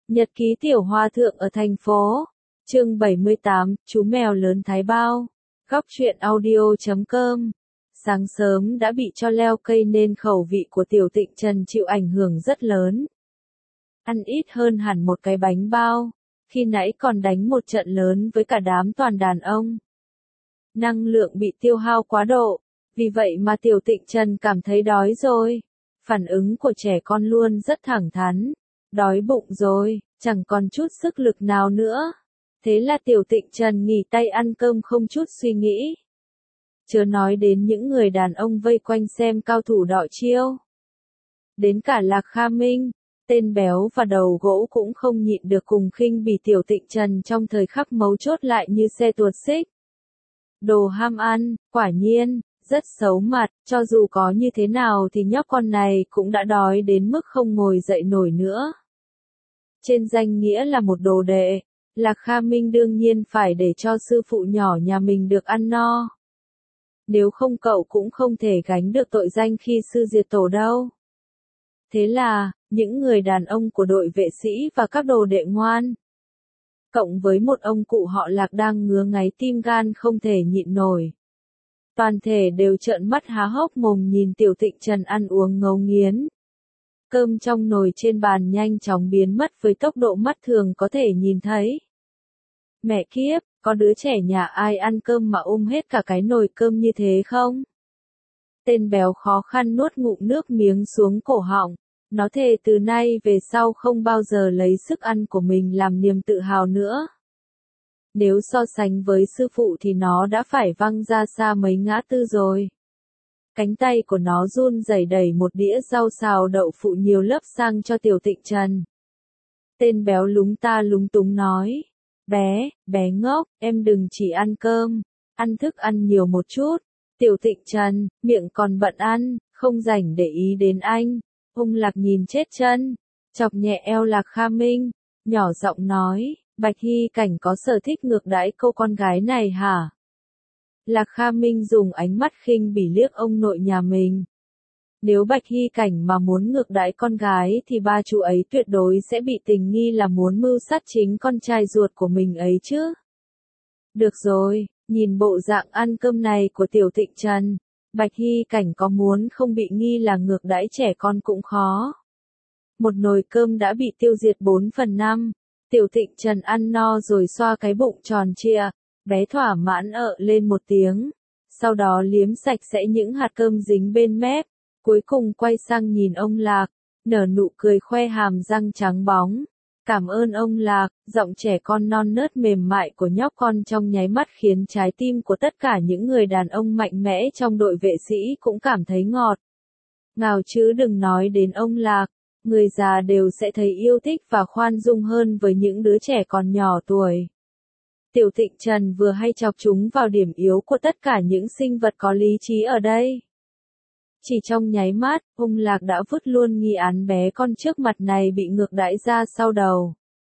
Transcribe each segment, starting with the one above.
Nhật ký tiểu hòa thượng ở thành phố. Chương 78, chú mèo lớn Thái Bao. Góc truyện audio.com. Sáng sớm đã bị cho leo cây nên khẩu vị của Tiểu Tịnh Trần chịu ảnh hưởng rất lớn. Ăn ít hơn hẳn một cái bánh bao, khi nãy còn đánh một trận lớn với cả đám toàn đàn ông. Năng lượng bị tiêu hao quá độ, vì vậy mà Tiểu Tịnh Trần cảm thấy đói rồi. Phản ứng của trẻ con luôn rất thẳng thắn. Đói bụng rồi, chẳng còn chút sức lực nào nữa. Thế là Tiểu Tịnh Trần nghỉ tay ăn cơm không chút suy nghĩ. Chớ nói đến những người đàn ông vây quanh xem cao thủ đọ chiêu. Đến cả Lạc Kha Minh, tên béo và đầu gỗ cũng không nhịn được cùng khinh bỉ Tiểu Tịnh Trần trong thời khắc mấu chốt lại như xe tuột xích. Đồ ham ăn, quả nhiên, rất xấu mặt, cho dù có như thế nào thì nhóc con này cũng đã đói đến mức không ngồi dậy nổi nữa. Trên danh nghĩa là một đồ đệ, Lạc Kha Minh đương nhiên phải để cho sư phụ nhỏ nhà mình được ăn no. Nếu không cậu cũng không thể gánh được tội danh khi sư diệt tổ đâu. Thế là, những người đàn ông của đội vệ sĩ và các đồ đệ ngoan, cộng với một ông cụ họ Lạc đang ngứa ngáy tim gan không thể nhịn nổi. Toàn thể đều trợn mắt há hốc mồm nhìn Tiểu Tịnh Trần ăn uống ngấu nghiến. Cơm trong nồi trên bàn nhanh chóng biến mất với tốc độ mắt thường có thể nhìn thấy. Mẹ kiếp, có đứa trẻ nhà ai ăn cơm mà hết cả cái nồi cơm như thế không? Tên béo khó khăn nuốt ngụm nước miếng xuống cổ họng. Nó thề từ nay về sau không bao giờ lấy sức ăn của mình làm niềm tự hào nữa. Nếu so sánh với sư phụ thì nó đã phải văng ra xa mấy ngã tư rồi. Cánh tay của nó run rẩy đẩy một đĩa rau xào đậu phụ nhiều lớp sang cho Tiểu Tịnh Trần. Tên béo lúng ta lúng túng nói. Bé ngốc, em đừng chỉ ăn cơm, ăn thức ăn nhiều một chút. Tiểu Tịnh Trần, miệng còn bận ăn, không rảnh để ý đến anh. Ung Lạc nhìn chết chân, chọc nhẹ eo Lạc Kha Minh, nhỏ giọng nói, Bạch Hy Cảnh có sở thích ngược đãi cô con gái này hả? Lạc Kha Minh dùng ánh mắt khinh bỉ liếc ông nội nhà mình. Nếu Bạch Hy Cảnh mà muốn ngược đãi con gái thì ba chú ấy tuyệt đối sẽ bị tình nghi là muốn mưu sát chính con trai ruột của mình ấy chứ. Được rồi, nhìn bộ dạng ăn cơm này của Tiểu Tịnh Trần, Bạch Hy Cảnh có muốn không bị nghi là ngược đãi trẻ con cũng khó. Một nồi cơm đã bị tiêu diệt 4/5, Tiểu Tịnh Trần ăn no rồi xoa cái bụng tròn trịa, bé thỏa mãn lên một tiếng, sau đó liếm sạch sẽ những hạt cơm dính bên mép, cuối cùng quay sang nhìn ông Lạc, nở nụ cười khoe hàm răng trắng bóng. Cảm ơn ông Lạc, giọng trẻ con non nớt mềm mại của nhóc con trong nháy mắt khiến trái tim của tất cả những người đàn ông mạnh mẽ trong đội vệ sĩ cũng cảm thấy ngọt. Ngào chứ đừng nói đến ông Lạc, người già đều sẽ thấy yêu thích và khoan dung hơn với những đứa trẻ còn nhỏ tuổi. Tiểu Tịnh Trần vừa hay chọc chúng vào điểm yếu của tất cả những sinh vật có lý trí ở đây. Chỉ trong nháy mắt, ông Lạc đã vứt luôn nghi án bé con trước mặt này bị ngược đãi ra sau đầu.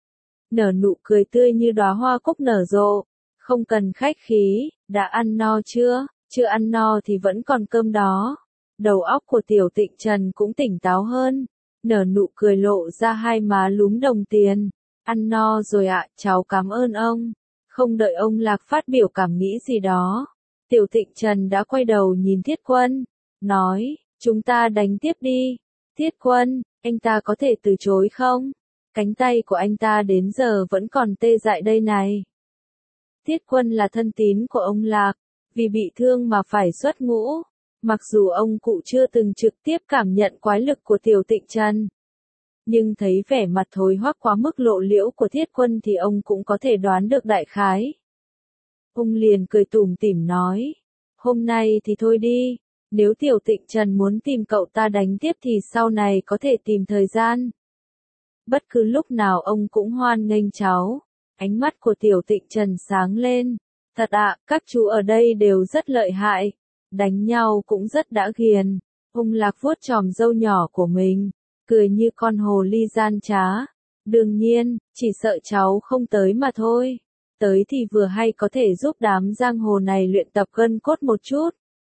Nở nụ cười tươi như đóa hoa cúc nở rộ, không cần khách khí, đã ăn no chưa? Chưa ăn no thì vẫn còn cơm đó. Đầu óc của Tiểu Tịnh Trần cũng tỉnh táo hơn, nở nụ cười lộ ra hai má lúm đồng tiền. Ăn no rồi ạ, cháu cảm ơn ông. Không đợi ông Lạc phát biểu cảm nghĩ gì đó, Tiểu Tịnh Trần đã quay đầu nhìn Thiết Quân, nói, chúng ta đánh tiếp đi. Thiết Quân, anh ta có thể từ chối không? Cánh tay của anh ta đến giờ vẫn còn tê dại đây này. Thiết Quân là thân tín của ông Lạc, vì bị thương mà phải xuất ngũ. Mặc dù ông cụ chưa từng trực tiếp cảm nhận quái lực của Tiểu Tịnh Trần, nhưng thấy vẻ mặt thối hoắc quá mức lộ liễu của Thiết Quân thì ông cũng có thể đoán được đại khái. Ông liền cười tủm tỉm nói, hôm nay thì thôi đi, nếu Tiểu Tịnh Trần muốn tìm cậu ta đánh tiếp thì sau này có thể tìm thời gian. Bất cứ lúc nào ông cũng hoan nghênh cháu. Ánh mắt của Tiểu Tịnh Trần sáng lên. Thật ạ, các chú ở đây đều rất lợi hại. Đánh nhau cũng rất đã ghiền. Ông Lạc vuốt chòm râu nhỏ của mình, cười như con hồ ly gian trá. Đương nhiên, chỉ sợ cháu không tới mà thôi. Tới thì vừa hay có thể giúp đám giang hồ này luyện tập gân cốt một chút.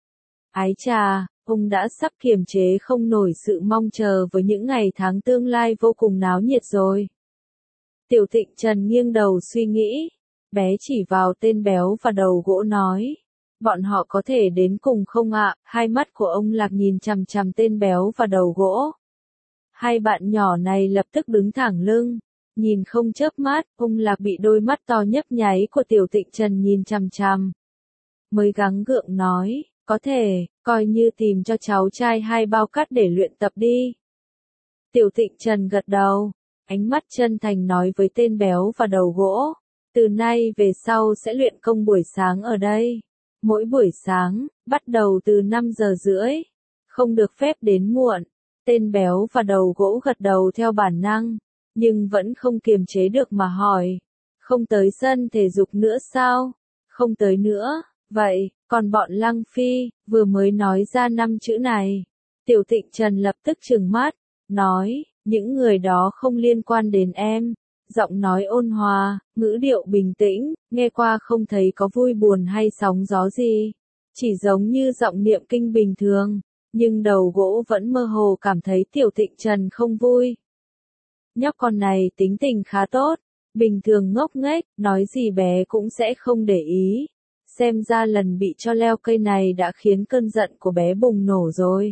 Ái chà, ông đã sắp kiềm chế không nổi sự mong chờ với những ngày tháng tương lai vô cùng náo nhiệt rồi. Tiểu Thịnh Trần nghiêng đầu suy nghĩ, bé chỉ vào tên béo và đầu gỗ nói. Bọn họ có thể đến cùng không ạ? Hai mắt của ông Lạc nhìn chằm chằm tên béo và đầu gỗ. Hai bạn nhỏ này lập tức đứng thẳng lưng, nhìn không chớp mắt, ông Lạc bị đôi mắt to nhấp nháy của Tiểu Thịnh Trần nhìn chằm chằm. Mới gắng gượng nói, có thể, coi như tìm cho cháu trai 2 bao cát để luyện tập đi. Tiểu Thịnh Trần gật đầu, ánh mắt chân thành nói với tên béo và đầu gỗ, từ nay về sau sẽ luyện công buổi sáng ở đây. Mỗi buổi sáng, bắt đầu từ 5:30, không được phép đến muộn. Tên béo và đầu gỗ gật đầu theo bản năng, nhưng vẫn không kiềm chế được mà hỏi. Không tới sân thể dục nữa sao? Không tới nữa, vậy, còn bọn Lăng Phi, vừa mới nói ra 5 chữ này. Tiểu Thịnh Trần lập tức trừng mắt, nói, những người đó không liên quan đến em. Giọng nói ôn hòa, ngữ điệu bình tĩnh, nghe qua không thấy có vui buồn hay sóng gió gì. Chỉ giống như giọng niệm kinh bình thường, nhưng đầu gỗ vẫn mơ hồ cảm thấy Tiểu Thịnh Trần không vui. Nhóc con này tính tình khá tốt, bình thường ngốc nghếch, nói gì bé cũng sẽ không để ý. Xem ra lần bị cho leo cây này đã khiến cơn giận của bé bùng nổ rồi.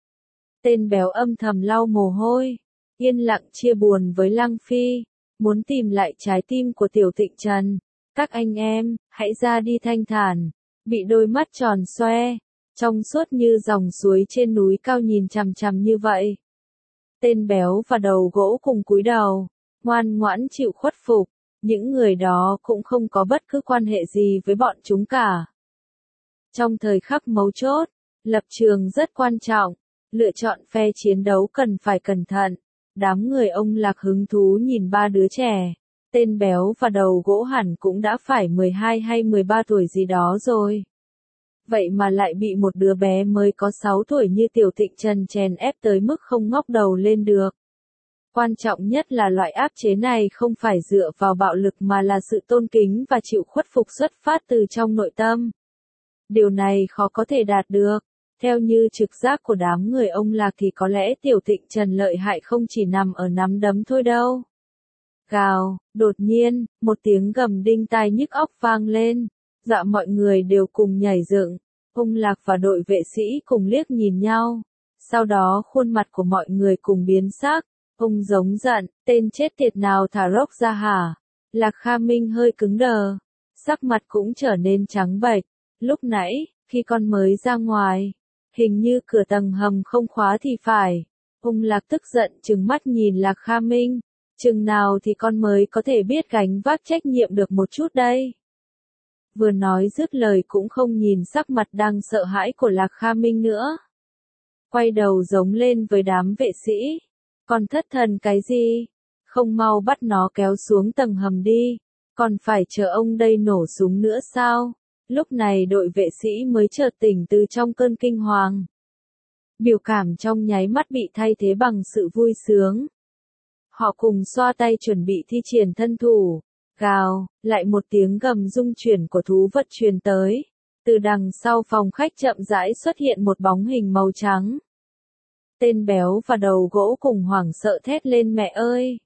Tên béo âm thầm lau mồ hôi, yên lặng chia buồn với Lăng Phi. Muốn tìm lại trái tim của Tiểu Thịnh Trần. Các anh em, hãy ra đi thanh thản. Bị đôi mắt tròn xoe, trong suốt như dòng suối trên núi cao nhìn chằm chằm như vậy. Tên béo và đầu gỗ cùng cúi đầu, ngoan ngoãn chịu khuất phục. Những người đó cũng không có bất cứ quan hệ gì với bọn chúng cả. Trong thời khắc mấu chốt, lập trường rất quan trọng. Lựa chọn phe chiến đấu cần phải cẩn thận. Đám người ông Lạc hứng thú nhìn 3 đứa trẻ. Tên béo và đầu gỗ hẳn cũng đã phải 12 hay 13 tuổi gì đó rồi. Vậy mà lại bị một đứa bé mới có 6 tuổi như Tiểu Thịnh Trần chèn ép tới mức không ngóc đầu lên được. Quan trọng nhất là loại áp chế này không phải dựa vào bạo lực mà là sự tôn kính và chịu khuất phục xuất phát từ trong nội tâm. Điều này khó có thể đạt được. Theo như trực giác của đám người ông Lạc thì có lẽ Tiểu Thịnh Trần lợi hại không chỉ nằm ở nắm đấm thôi đâu. Gào, đột nhiên, một tiếng gầm đinh tai nhức óc vang lên. Dạ mọi người đều cùng nhảy dựng. Ông Lạc và đội vệ sĩ cùng liếc nhìn nhau. Sau đó khuôn mặt của mọi người cùng biến sắc. Ông giống giận, tên chết tiệt nào thả rốc ra hả? Lạc Kha Minh hơi cứng đờ. Sắc mặt cũng trở nên trắng bệch. Lúc nãy, khi con mới ra ngoài, hình như cửa tầng hầm không khóa thì phải. Ông Lạc tức giận trừng mắt nhìn Lạc Kha Minh. Chừng nào thì con mới có thể biết gánh vác trách nhiệm được một chút đây. Vừa nói dứt lời cũng không nhìn sắc mặt đang sợ hãi của Lạc Kha Minh nữa. Quay đầu giống lên với đám vệ sĩ. Còn thất thần cái gì? Không mau bắt nó kéo xuống tầng hầm đi. Còn phải chờ ông đây nổ súng nữa sao? Lúc này đội vệ sĩ mới chợt tỉnh từ trong cơn kinh hoàng. Biểu cảm trong nháy mắt bị thay thế bằng sự vui sướng. Họ cùng xoa tay chuẩn bị thi triển thân thủ. Gào, lại một tiếng gầm rung chuyển của thú vật truyền tới. Từ đằng sau phòng khách chậm rãi xuất hiện một bóng hình màu trắng. Tên béo và đầu gỗ cùng hoảng sợ thét lên mẹ ơi.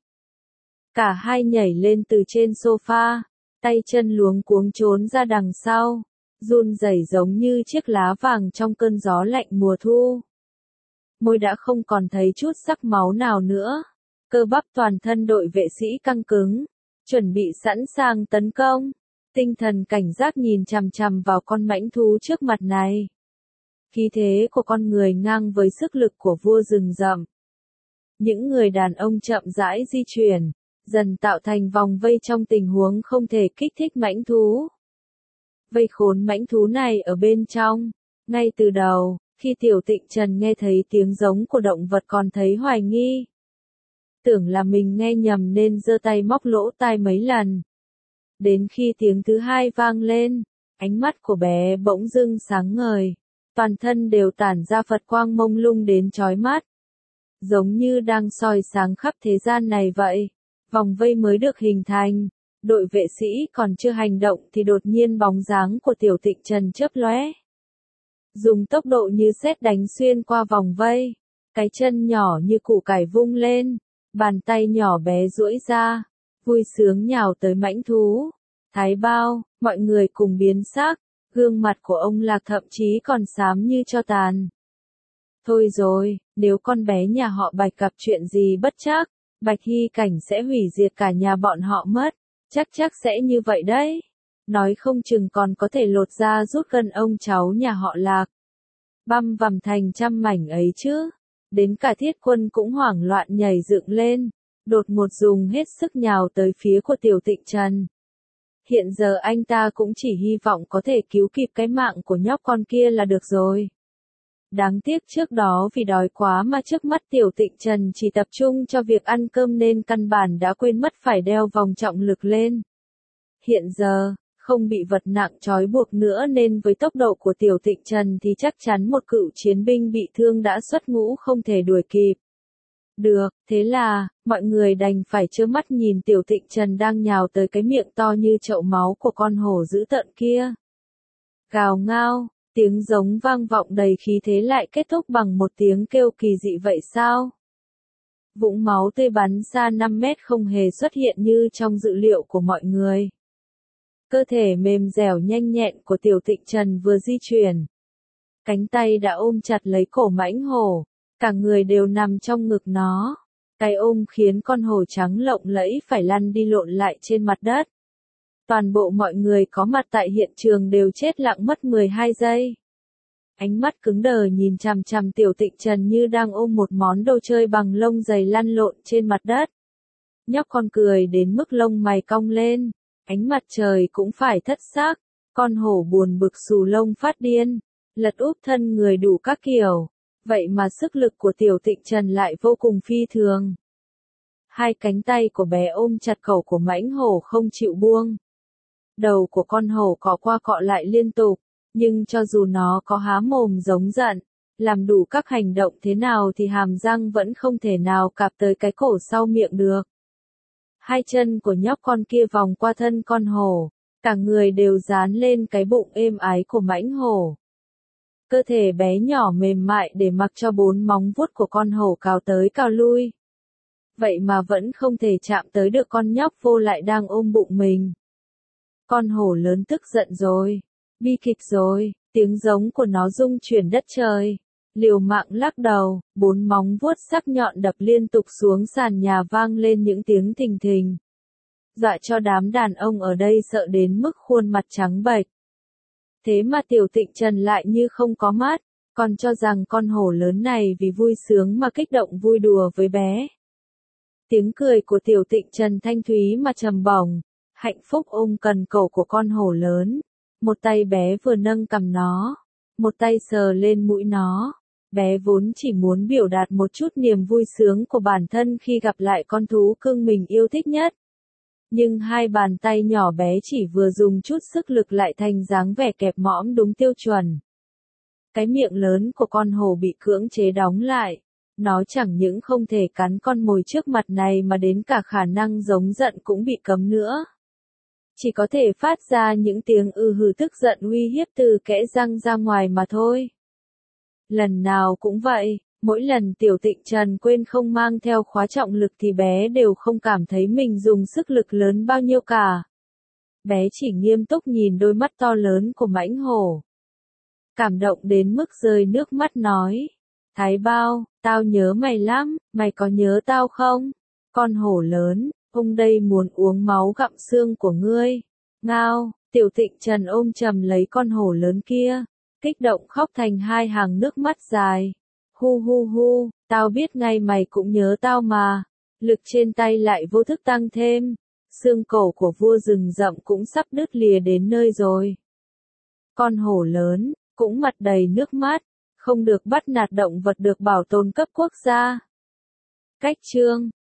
Cả hai nhảy lên từ trên sofa, tay chân luống cuống trốn ra đằng sau, run rẩy giống như chiếc lá vàng trong cơn gió lạnh mùa thu. Môi đã không còn thấy chút sắc máu nào nữa. Cơ bắp toàn thân đội vệ sĩ căng cứng, chuẩn bị sẵn sàng tấn công. Tinh thần cảnh giác nhìn chằm chằm vào con mãnh thú trước mặt này. Khí thế của con người ngang với sức lực của vua rừng rậm. Những người đàn ông chậm rãi di chuyển, dần tạo thành vòng vây trong tình huống không thể kích thích mãnh thú. Vây khốn mãnh thú này ở bên trong. Ngay từ đầu, khi Tiểu Thịnh Trần nghe thấy tiếng giống của động vật còn thấy hoài nghi. Tưởng là mình nghe nhầm nên giơ tay móc lỗ tai mấy lần. Đến khi tiếng thứ hai vang lên, ánh mắt của bé bỗng dưng sáng ngời. Toàn thân đều tản ra Phật quang mông lung đến chói mắt. Giống như đang soi sáng khắp thế gian này vậy. Vòng vây mới được hình thành. Đội vệ sĩ còn chưa hành động thì đột nhiên bóng dáng của Tiểu Thịnh Trần chớp lóe. Dùng tốc độ như sét đánh xuyên qua vòng vây. Cái chân nhỏ như củ cải vung lên. Bàn tay nhỏ bé duỗi ra. vui sướng nhào tới mãnh thú. Thái Bao, mọi người cùng biến sắc, gương mặt của ông Lạc thậm chí còn xám như tro tàn. Thôi rồi, nếu con bé nhà họ Bạch gặp chuyện gì bất trắc, Bạch Hy Cảnh sẽ hủy diệt cả nhà bọn họ mất, chắc sẽ như vậy đấy. Nói không chừng còn có thể lột da rút gân ông cháu nhà họ Lạc. Băm vằm thành trăm mảnh ấy chứ. Đến cả Thiết Quân cũng hoảng loạn nhảy dựng lên, đột ngột dùng hết sức nhào tới phía của Tiểu Tịnh Trần. Hiện giờ anh ta cũng chỉ hy vọng có thể cứu kịp cái mạng của nhóc con kia là được rồi. Đáng tiếc trước đó vì đói quá mà trước mắt Tiểu Tịnh Trần chỉ tập trung cho việc ăn cơm nên căn bản đã quên mất phải đeo vòng trọng lực lên. Hiện giờ, không bị vật nặng trói buộc nữa nên với tốc độ của Tiểu Tịnh Trần thì chắc chắn một cựu chiến binh bị thương đã xuất ngũ không thể đuổi kịp. Được, thế là, mọi người đành phải trơ mắt nhìn Tiểu Tịnh Trần đang nhào tới cái miệng to như chậu máu của con hổ dữ tợn kia. Gào ngao, tiếng giống vang vọng đầy khí thế lại kết thúc bằng một tiếng kêu kỳ dị vậy sao? Vũng máu tươi bắn xa 5 mét không hề xuất hiện như trong dự liệu của mọi người. Cơ thể mềm dẻo nhanh nhẹn của Tiểu Tịnh Trần vừa di chuyển. Cánh tay đã ôm chặt lấy cổ mãnh hổ, cả người đều nằm trong ngực nó. Cái ôm khiến con hổ trắng lộng lẫy phải lăn đi lộn lại trên mặt đất. Toàn bộ mọi người có mặt tại hiện trường đều chết lặng mất 12 giây. Ánh mắt cứng đờ nhìn chằm chằm Tiểu Tịnh Trần như đang ôm một món đồ chơi bằng lông dày lăn lộn trên mặt đất. Nhóc con cười đến mức lông mày cong lên, ánh mặt trời cũng phải thất sắc, con hổ buồn bực xù lông phát điên, lật úp thân người đủ các kiểu, vậy mà sức lực của Tiểu Tịnh Trần lại vô cùng phi thường. Hai cánh tay của bé ôm chặt cổ của mãnh hổ không chịu buông. Đầu của con hổ cọ qua cọ lại liên tục, nhưng cho dù nó có há mồm giống giận, làm đủ các hành động thế nào thì hàm răng vẫn không thể nào cạp tới cái cổ sau miệng được. Hai chân của nhóc con kia vòng qua thân con hổ, cả người đều dán lên cái bụng êm ái của mãnh hổ. Cơ thể bé nhỏ mềm mại để mặc cho 4 móng vuốt của con hổ cào tới cào lui. Vậy mà vẫn không thể chạm tới được con nhóc vô lại đang ôm bụng mình. Con hổ lớn tức giận rồi, bi kịch rồi, tiếng giống của nó rung chuyển đất trời. Liều mạng lắc đầu, 4 móng vuốt sắc nhọn đập liên tục xuống sàn nhà vang lên những tiếng thình thình. Dọa cho đám đàn ông ở đây sợ đến mức khuôn mặt trắng bệch. Thế mà Tiểu Tịnh Trần lại như không có mắt, còn cho rằng con hổ lớn này vì vui sướng mà kích động vui đùa với bé. Tiếng cười của Tiểu Tịnh Trần thanh thúy mà trầm bổng, hạnh phúc ôm cần cổ của con hổ lớn. Một tay bé vừa nâng cằm nó, một tay sờ lên mũi nó. Bé vốn chỉ muốn biểu đạt một chút niềm vui sướng của bản thân khi gặp lại con thú cưng mình yêu thích nhất. Nhưng hai bàn tay nhỏ bé chỉ vừa dùng chút sức lực lại thành dáng vẻ kẹp mõm đúng tiêu chuẩn. Cái miệng lớn của con hổ bị cưỡng chế đóng lại. Nó chẳng những không thể cắn con mồi trước mặt này mà đến cả khả năng giống giận cũng bị cấm nữa. Chỉ có thể phát ra những tiếng hừ tức giận uy hiếp từ kẽ răng ra ngoài mà thôi. Lần nào cũng vậy, mỗi lần Tiểu Tịnh Trần quên không mang theo khóa trọng lực thì bé đều không cảm thấy mình dùng sức lực lớn bao nhiêu cả. Bé chỉ nghiêm túc nhìn đôi mắt to lớn của mãnh hổ. Cảm động đến mức rơi nước mắt nói. Thái Bao, tao nhớ mày lắm, mày có nhớ tao không? Con hổ lớn, ông đây muốn uống máu gặm xương của ngươi. Ngao, Tiểu Tịnh Trần ôm chầm lấy con hổ lớn kia, kích động khóc thành hai hàng nước mắt dài. Hu hu hu, tao biết ngay mày cũng nhớ tao mà. Lực trên tay lại vô thức tăng thêm. Xương cổ của vua rừng rậm cũng sắp đứt lìa đến nơi rồi. Con hổ lớn, cũng mặt đầy nước mắt, không được bắt nạt động vật được bảo tồn cấp quốc gia. Cách chương